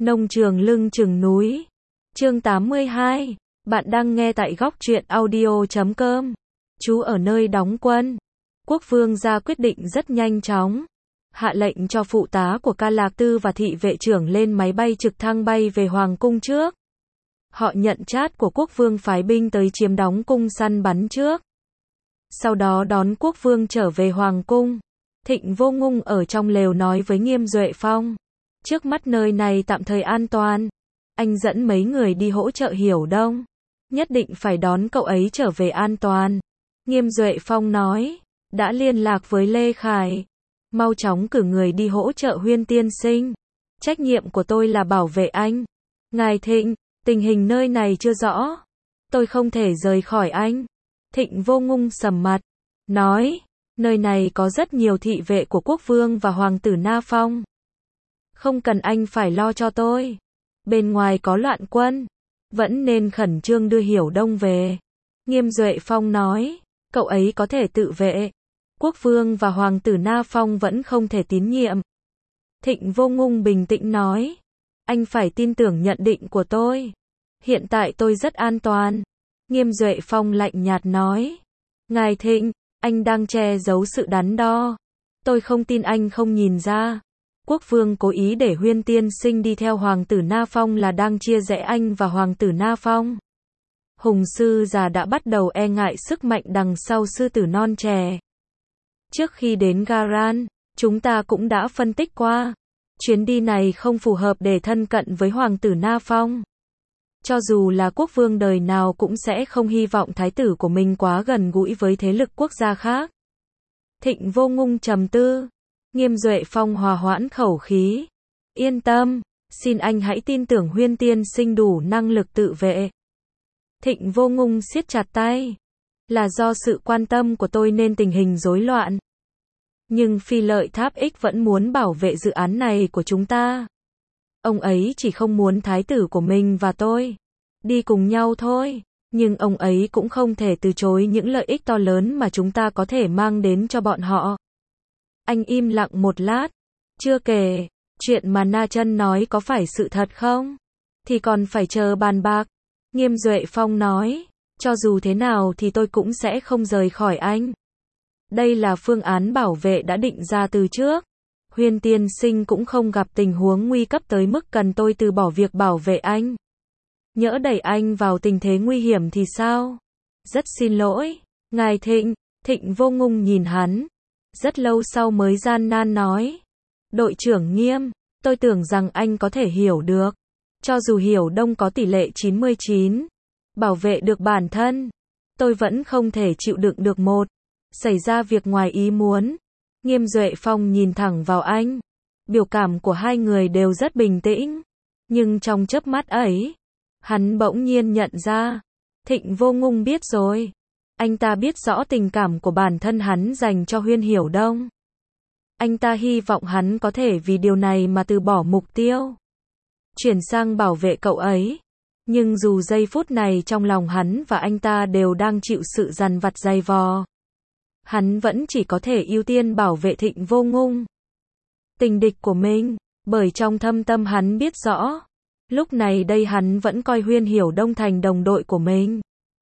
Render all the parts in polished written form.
Nông trường lưng chừng núi. Chương 82. Bạn đang nghe tại góc truyện audio.com. Chú ở nơi đóng quân. Quốc vương ra quyết định rất nhanh chóng. Hạ lệnh cho phụ tá của Ca Lạc Tư và thị vệ trưởng lên máy bay trực thăng bay về hoàng cung trước. Họ nhận trát của quốc vương phái binh tới chiếm đóng cung săn bắn trước. Sau đó đón quốc vương trở về hoàng cung. Thịnh Vô Ngung ở trong lều nói với Nghiêm Duệ Phong. Trước mắt nơi này tạm thời an toàn. Anh dẫn mấy người đi hỗ trợ Hiểu Đông. Nhất định phải đón cậu ấy trở về an toàn. Nghiêm Duệ Phong nói. Đã liên lạc với Lê Khải. Mau chóng cử người đi hỗ trợ Huyên tiên sinh. Trách nhiệm của tôi là bảo vệ anh. Ngài Thịnh, tình hình nơi này chưa rõ. Tôi không thể rời khỏi anh. Thịnh Vô Ngung sầm mặt. Nói. Nơi này có rất nhiều thị vệ của quốc vương và hoàng tử Na Phong. Không cần anh phải lo cho tôi. Bên ngoài có loạn quân. Vẫn nên khẩn trương đưa Hiểu Đông về. Nghiêm Duệ Phong nói. Cậu ấy có thể tự vệ. Quốc vương và hoàng tử Na Phong vẫn không thể tín nhiệm. Thịnh Vô Ngung bình tĩnh nói. Anh phải tin tưởng nhận định của tôi. Hiện tại tôi rất an toàn. Nghiêm Duệ Phong lạnh nhạt nói. Ngài Thịnh, anh đang che giấu sự đắn đo. Tôi không tin anh không nhìn ra. Quốc vương cố ý để Huyên tiên sinh đi theo hoàng tử Na Phong là đang chia rẽ anh và hoàng tử Na Phong. Hùng sư già đã bắt đầu e ngại sức mạnh đằng sau sư tử non trẻ. Trước khi đến Garan, chúng ta cũng đã phân tích qua. Chuyến đi này không phù hợp để thân cận với hoàng tử Na Phong. Cho dù là quốc vương đời nào cũng sẽ không hy vọng thái tử của mình quá gần gũi với thế lực quốc gia khác. Thịnh Vô Ngung trầm tư. Nghiêm Duệ Phong hòa hoãn khẩu khí. Yên tâm, xin anh hãy tin tưởng Huyên tiên sinh đủ năng lực tự vệ. Thịnh Vô Ngung siết chặt tay. Là do sự quan tâm của tôi nên tình hình rối loạn. Nhưng Phi Lợi Tháp X vẫn muốn bảo vệ dự án này của chúng ta. Ông ấy chỉ không muốn thái tử của mình và tôi đi cùng nhau thôi. Nhưng ông ấy cũng không thể từ chối những lợi ích to lớn mà chúng ta có thể mang đến cho bọn họ. Anh im lặng một lát. Chưa kể, chuyện mà Na Chân nói có phải sự thật không? Thì còn phải chờ bàn bạc. Nghiêm Duệ Phong nói. Cho dù thế nào thì tôi cũng sẽ không rời khỏi anh. Đây là phương án bảo vệ đã định ra từ trước. Huyên tiên sinh cũng không gặp tình huống nguy cấp tới mức cần tôi từ bỏ việc bảo vệ anh. Nhỡ đẩy anh vào tình thế nguy hiểm thì sao? Rất xin lỗi, ngài Thịnh. Thịnh Vô Ngung nhìn hắn. Rất lâu sau mới gian nan nói. Đội trưởng Nghiêm, tôi tưởng rằng anh có thể hiểu được. Cho dù Hiểu Đông có tỷ lệ 99, bảo vệ được bản thân, tôi vẫn không thể chịu đựng được xảy ra việc ngoài ý muốn. Nghiêm Duệ Phong nhìn thẳng vào anh. Biểu cảm của hai người đều rất bình tĩnh. Nhưng trong chớp mắt ấy, hắn bỗng nhiên nhận ra. Thịnh Vô Ngung biết rồi. Anh ta biết rõ tình cảm của bản thân hắn dành cho Huyên Hiểu Đông. Anh ta hy vọng hắn có thể vì điều này mà từ bỏ mục tiêu. Chuyển sang bảo vệ cậu ấy. Nhưng dù giây phút này trong lòng hắn và anh ta đều đang chịu sự dằn vặt dày vò. Hắn vẫn chỉ có thể ưu tiên bảo vệ Thịnh Vô Ngung. Tình địch của mình, bởi trong thâm tâm hắn biết rõ. Lúc này đây hắn vẫn coi Huyên Hiểu Đông thành đồng đội của mình.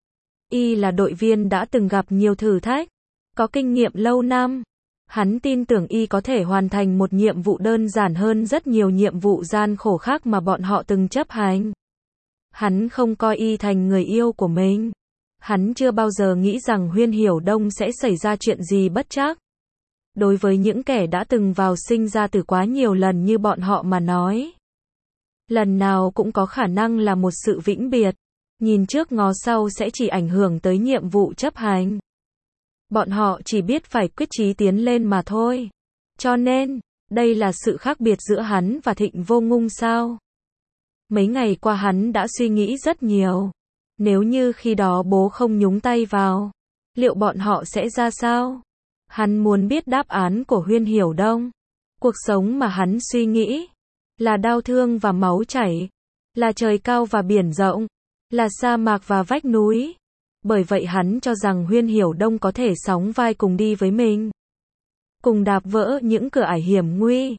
Y là đội viên đã từng gặp nhiều thử thách, có kinh nghiệm lâu năm. Hắn tin tưởng Y có thể hoàn thành một nhiệm vụ đơn giản hơn rất nhiều nhiệm vụ gian khổ khác mà bọn họ từng chấp hành. Hắn không coi Y thành người yêu của mình. Hắn chưa bao giờ nghĩ rằng Huyên Hiểu Đông sẽ xảy ra chuyện gì bất trắc. Đối với những kẻ đã từng vào sinh ra từ quá nhiều lần như bọn họ mà nói. Lần nào cũng có khả năng là một sự vĩnh biệt. Nhìn trước ngó sau sẽ chỉ ảnh hưởng tới nhiệm vụ chấp hành. Bọn họ chỉ biết phải quyết chí tiến lên mà thôi. Cho nên, đây là sự khác biệt giữa hắn và Thịnh Vô Ngung sao? Mấy ngày qua hắn đã suy nghĩ rất nhiều. Nếu như khi đó bố không nhúng tay vào, liệu bọn họ sẽ ra sao? Hắn muốn biết đáp án của Huyên Hiểu Đông. Cuộc sống mà hắn suy nghĩ là đau thương và máu chảy, là trời cao và biển rộng, là sa mạc và vách núi. Bởi vậy hắn cho rằng Huyên Hiểu Đông có thể sóng vai cùng đi với mình. Cùng đạp vỡ những cửa ải hiểm nguy.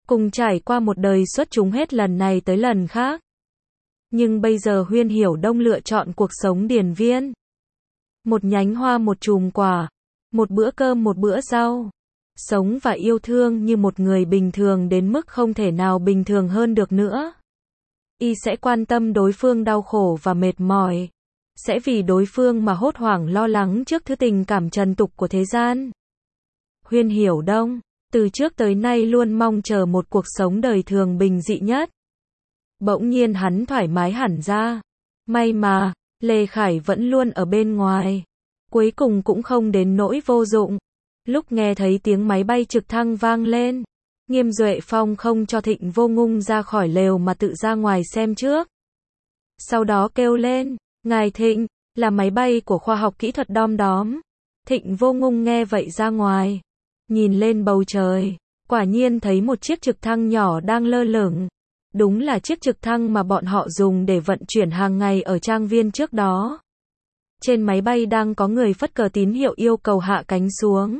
cùng trải qua một đời xuất chúng hết lần này tới lần khác. Nhưng bây giờ Huyên Hiểu Đông lựa chọn cuộc sống điền viên. Một nhánh hoa một chùm quả, một bữa cơm một bữa rau. Sống và yêu thương như một người bình thường đến mức không thể nào bình thường hơn được nữa. Y sẽ quan tâm đối phương đau khổ và mệt mỏi. Sẽ vì đối phương mà hốt hoảng lo lắng trước thứ tình cảm trần tục của thế gian. Huyên Hiểu Đông, từ trước tới nay luôn mong chờ một cuộc sống đời thường bình dị nhất. Bỗng nhiên hắn thoải mái hẳn ra. May mà, Lê Khải vẫn luôn ở bên ngoài. Cuối cùng cũng không đến nỗi vô dụng. Lúc nghe thấy tiếng máy bay trực thăng vang lên, Nghiêm Duệ Phong không cho Thịnh Vô Ngung ra khỏi lều mà tự ra ngoài xem trước. Sau đó kêu lên, ngài Thịnh, là máy bay của khoa học kỹ thuật đom đóm. Thịnh Vô Ngung nghe vậy ra ngoài, nhìn lên bầu trời, quả nhiên thấy một chiếc trực thăng nhỏ đang lơ lửng. Đúng là chiếc trực thăng mà bọn họ dùng để vận chuyển hàng ngày ở trang viên trước đó. Trên máy bay đang có người phất cờ tín hiệu yêu cầu hạ cánh xuống.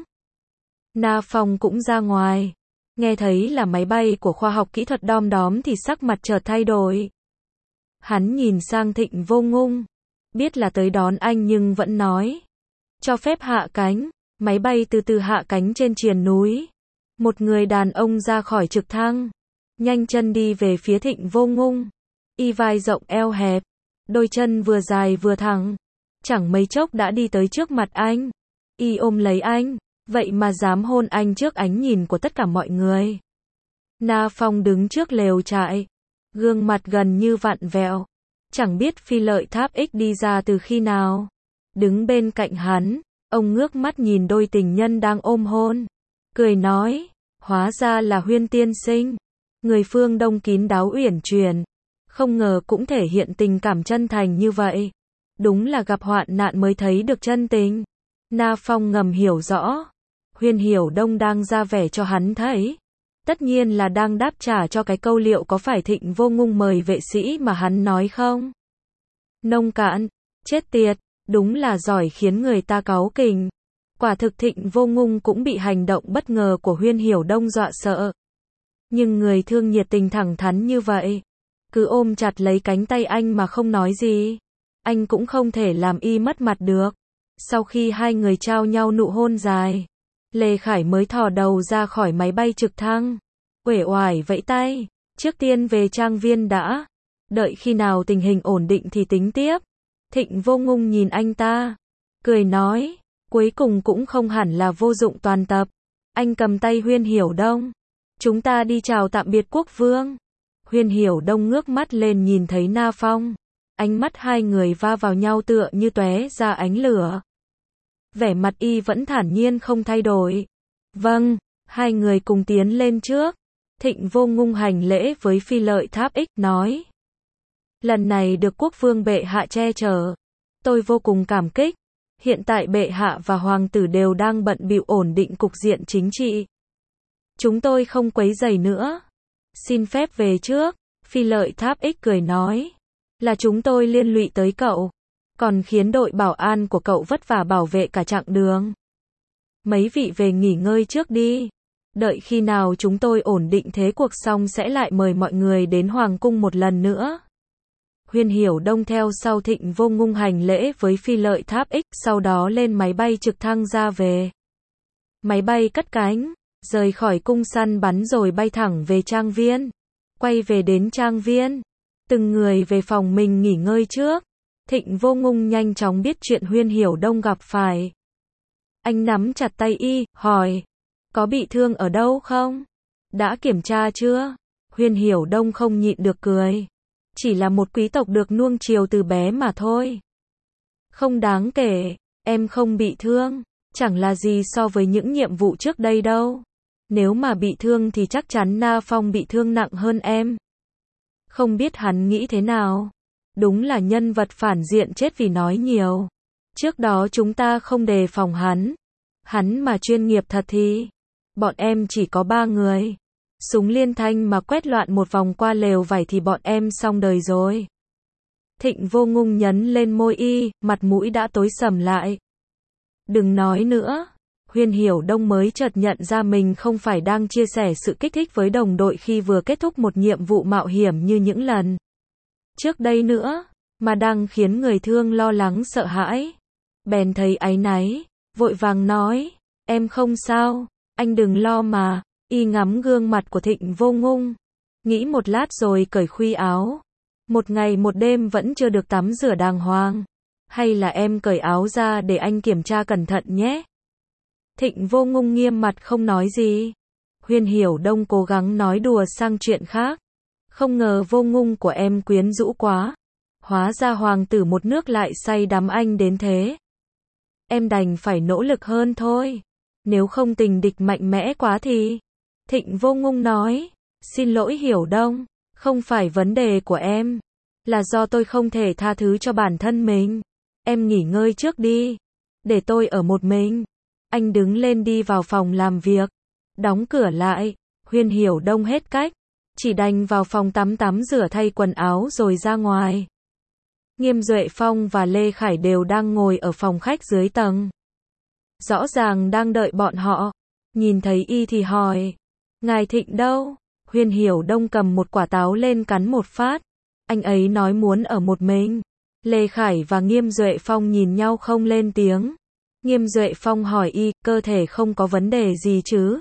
Na Phong cũng ra ngoài, nghe thấy là máy bay của khoa học kỹ thuật đom đóm thì sắc mặt chợt thay đổi. Hắn nhìn sang Thịnh Vô Ngung, biết là tới đón anh nhưng vẫn nói, cho phép hạ cánh. Máy bay từ từ hạ cánh trên triền núi. Một người đàn ông ra khỏi trực thăng, nhanh chân đi về phía Thịnh Vô Ngung. Y vai rộng eo hẹp, đôi chân vừa dài vừa thẳng, chẳng mấy chốc đã đi tới trước mặt anh. Y ôm lấy anh, vậy mà dám hôn anh trước ánh nhìn của tất cả mọi người. Na Phong đứng trước lều trại, gương mặt gần như vặn vẹo, chẳng biết Phi Lợi Tháp X đi ra từ khi nào. Đứng bên cạnh hắn, ông ngước mắt nhìn đôi tình nhân đang ôm hôn, cười nói, hóa ra là Huyên tiên sinh. Người phương Đông kín đáo uyển chuyển, không ngờ cũng thể hiện tình cảm chân thành như vậy. Đúng là gặp hoạn nạn mới thấy được chân tình. Na Phong ngầm hiểu rõ, Huyên Hiểu Đông đang ra vẻ cho hắn thấy. Tất nhiên là đang đáp trả cho cái câu liệu có phải Thịnh Vô Ngung mời vệ sĩ mà hắn nói không? Nông cạn, chết tiệt, đúng là giỏi khiến người ta cáu kỉnh. Quả thực Thịnh Vô Ngung cũng bị hành động bất ngờ của Huyên Hiểu Đông dọa sợ. Nhưng người thương nhiệt tình thẳng thắn như vậy, cứ ôm chặt lấy cánh tay anh mà không nói gì. Anh cũng không thể làm y mất mặt được. Sau khi hai người trao nhau nụ hôn dài, Lê Khải mới thò đầu ra khỏi máy bay trực thăng, uể oải vẫy tay, trước tiên về trang viên đã, đợi khi nào tình hình ổn định thì tính tiếp. Thịnh Vô Ngung nhìn anh ta, cười nói, cuối cùng cũng không hẳn là vô dụng toàn tập. Anh cầm tay Huyên Hiểu Đông, chúng ta đi chào tạm biệt quốc vương. Huyên Hiểu Đông ngước mắt lên nhìn thấy Na Phong, ánh mắt hai người va vào nhau tựa như tóe ra ánh lửa. Vẻ mặt y vẫn thản nhiên không thay đổi. Vâng, hai người cùng tiến lên trước. Thịnh Vô Ngung hành lễ với Phi Lợi Tháp X, nói, lần này được quốc vương bệ hạ che chở, tôi vô cùng cảm kích. Hiện tại bệ hạ và hoàng tử đều đang bận bịu ổn định cục diện chính trị. Chúng tôi không quấy rầy nữa. Xin phép về trước. Phi Lợi Tháp X cười nói, là chúng tôi liên lụy tới cậu, còn khiến đội bảo an của cậu vất vả bảo vệ cả chặng đường. Mấy vị về nghỉ ngơi trước đi. Đợi khi nào chúng tôi ổn định thế cuộc xong sẽ lại mời mọi người đến hoàng cung một lần nữa. Huyên Hiểu Đông theo sau Thịnh Vô Ngung hành lễ với Phi Lợi Tháp X, sau đó lên máy bay trực thăng ra về. Máy bay cất cánh, rời khỏi cung săn bắn rồi bay thẳng về trang viên. Quay về đến trang viên, từng người về phòng mình nghỉ ngơi trước. Thịnh Vô Ngung nhanh chóng biết chuyện Huyên Hiểu Đông gặp phải. Anh nắm chặt tay y, hỏi, có bị thương ở đâu không? Đã kiểm tra chưa? Huyên Hiểu Đông không nhịn được cười. Chỉ là một quý tộc được nuông chiều từ bé mà thôi. Không đáng kể, em không bị thương, chẳng là gì so với những nhiệm vụ trước đây đâu. Nếu mà bị thương thì chắc chắn Na Phong bị thương nặng hơn em. Không biết hắn nghĩ thế nào. Đúng là nhân vật phản diện chết vì nói nhiều. Trước đó chúng ta không đề phòng hắn. Hắn mà chuyên nghiệp thật thì bọn em chỉ có 3 người. Súng liên thanh mà quét loạn một vòng qua lều vải thì bọn em xong đời rồi. Thịnh Vô Ngung nhấn lên môi y, mặt mũi đã tối sầm lại. Đừng nói nữa. Huyên Hiểu Đông mới chợt nhận ra mình không phải đang chia sẻ sự kích thích với đồng đội khi vừa kết thúc một nhiệm vụ mạo hiểm như những lần trước đây nữa, mà đang khiến người thương lo lắng sợ hãi. Bèn thấy áy náy, vội vàng nói, em không sao, anh đừng lo mà. Y ngắm gương mặt của Thịnh Vô Ngung, nghĩ một lát rồi cởi khuy áo. Một ngày một đêm vẫn chưa được tắm rửa đàng hoàng. Hay là em cởi áo ra để anh kiểm tra cẩn thận nhé. Thịnh Vô Ngung nghiêm mặt không nói gì. Huyên Hiểu Đông cố gắng nói đùa sang chuyện khác. Không ngờ Vô Ngung của em quyến rũ quá. Hóa ra hoàng tử một nước lại say đắm anh đến thế. Em đành phải nỗ lực hơn thôi. Nếu không tình địch mạnh mẽ quá thì... Thịnh Vô Ngung nói, xin lỗi Hiểu Đông, không phải vấn đề của em. Là do tôi không thể tha thứ cho bản thân mình. Em nghỉ ngơi trước đi. Để tôi ở một mình. Anh đứng lên đi vào phòng làm việc. Đóng cửa lại. Huyên Hiểu Đông hết cách. Chỉ đành vào phòng tắm rửa thay quần áo rồi ra ngoài. Nghiêm Duệ Phong và Lê Khải đều đang ngồi ở phòng khách dưới tầng. Rõ ràng đang đợi bọn họ. Nhìn thấy y thì hỏi. Ngài Thịnh đâu? Huyên Hiểu Đông cầm một quả táo lên cắn một phát. Anh ấy nói muốn ở một mình. Lê Khải và Nghiêm Duệ Phong nhìn nhau không lên tiếng. Nghiêm Duệ Phong hỏi y, cơ thể không có vấn đề gì chứ?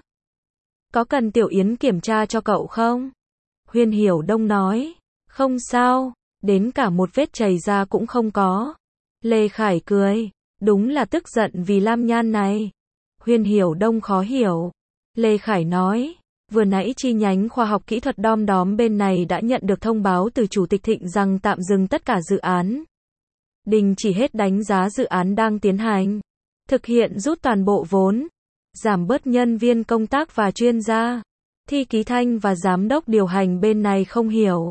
Có cần Tiểu Yến kiểm tra cho cậu không? Huyên Hiểu Đông nói, không sao, đến cả một vết chảy ra cũng không có. Lê Khải cười, đúng là tức giận vì Lam Nhan này. Huyên Hiểu Đông khó hiểu. Lê Khải nói, vừa nãy chi nhánh khoa học kỹ thuật Đom Đóm bên này đã nhận được thông báo từ Chủ tịch Thịnh rằng tạm dừng tất cả dự án. Đình chỉ hết đánh giá dự án đang tiến hành. Thực hiện rút toàn bộ vốn. Giảm bớt nhân viên công tác và chuyên gia. Thi Ký Thanh và giám đốc điều hành bên này không hiểu.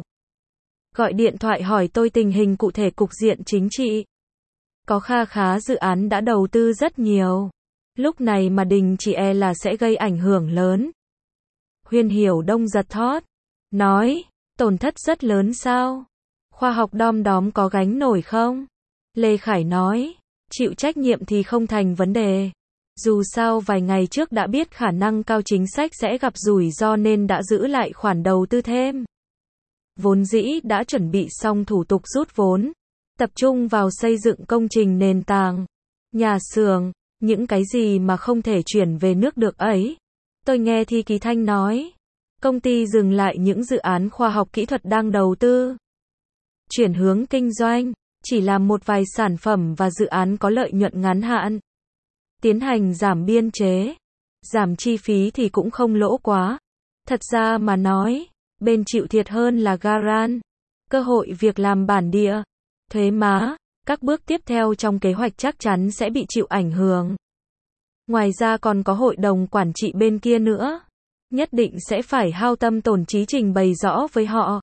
Gọi điện thoại hỏi tôi tình hình cụ thể cục diện chính trị. Có khá dự án đã đầu tư rất nhiều. Lúc này mà đình chỉ e là sẽ gây ảnh hưởng lớn. Huyên Hiểu Đông giật thót. Nói, tổn thất rất lớn sao? Khoa học Đom Đóm có gánh nổi không? Lê Khải nói, chịu trách nhiệm thì không thành vấn đề. Dù sao vài ngày trước đã biết khả năng cao chính sách sẽ gặp rủi ro nên đã giữ lại khoản đầu tư thêm. Vốn dĩ đã chuẩn bị xong thủ tục rút vốn. Tập trung vào xây dựng công trình nền tảng. Nhà xưởng, những cái gì mà không thể chuyển về nước được ấy. Tôi nghe Thi Ký Thanh nói. Công ty dừng lại những dự án khoa học kỹ thuật đang đầu tư. Chuyển hướng kinh doanh. Chỉ làm một vài sản phẩm và dự án có lợi nhuận ngắn hạn. Tiến hành giảm biên chế. Giảm chi phí thì cũng không lỗ quá. Thật ra mà nói, bên chịu thiệt hơn là Garan. Cơ hội việc làm bản địa. Thuế má. Các bước tiếp theo trong kế hoạch chắc chắn sẽ bị chịu ảnh hưởng. Ngoài ra còn có hội đồng quản trị bên kia nữa. Nhất định sẽ phải hao tâm tổn trí trình bày rõ với họ.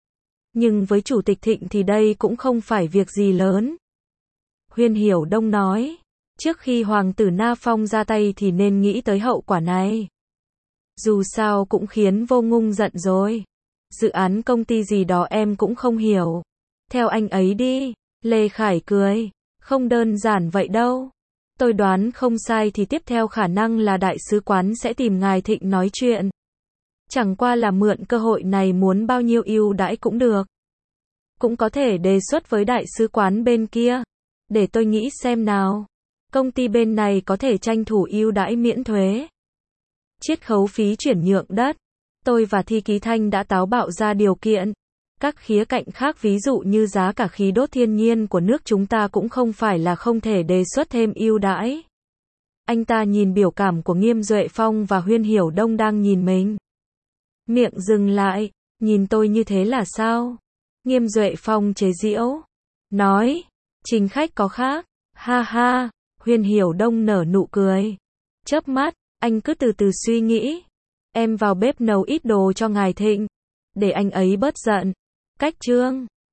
Nhưng với Chủ tịch Thịnh thì đây cũng không phải việc gì lớn. Huyên Hiểu Đông nói, trước khi Hoàng tử Na Phong ra tay thì nên nghĩ tới hậu quả này. Dù sao cũng khiến Vô Ngung giận rồi. Dự án công ty gì đó em cũng không hiểu. Theo anh ấy đi. Lê Khải cười. Không đơn giản vậy đâu. Tôi đoán không sai thì tiếp theo khả năng là đại sứ quán sẽ tìm ngài Thịnh nói chuyện. Chẳng qua là mượn cơ hội này muốn bao nhiêu ưu đãi cũng được. Cũng có thể đề xuất với đại sứ quán bên kia. Để tôi nghĩ xem nào. Công ty bên này có thể tranh thủ ưu đãi miễn thuế. Chiết khấu phí chuyển nhượng đất. Tôi và Thi Ký Thanh đã táo bạo ra điều kiện. Các khía cạnh khác ví dụ như giá cả khí đốt thiên nhiên của nước chúng ta cũng không phải là không thể đề xuất thêm ưu đãi. Anh ta nhìn biểu cảm của Nghiêm Duệ Phong và Huyên Hiểu Đông đang nhìn mình. Miệng dừng lại, nhìn tôi như thế là sao? Nghiêm Duệ Phong chế giễu. Nói, trình khách có khác. Ha ha, Huyên Hiểu Đông nở nụ cười. Chớp mắt, anh cứ từ từ suy nghĩ. Em vào bếp nấu ít đồ cho ngài Thịnh. Để anh ấy bớt giận. Cách chương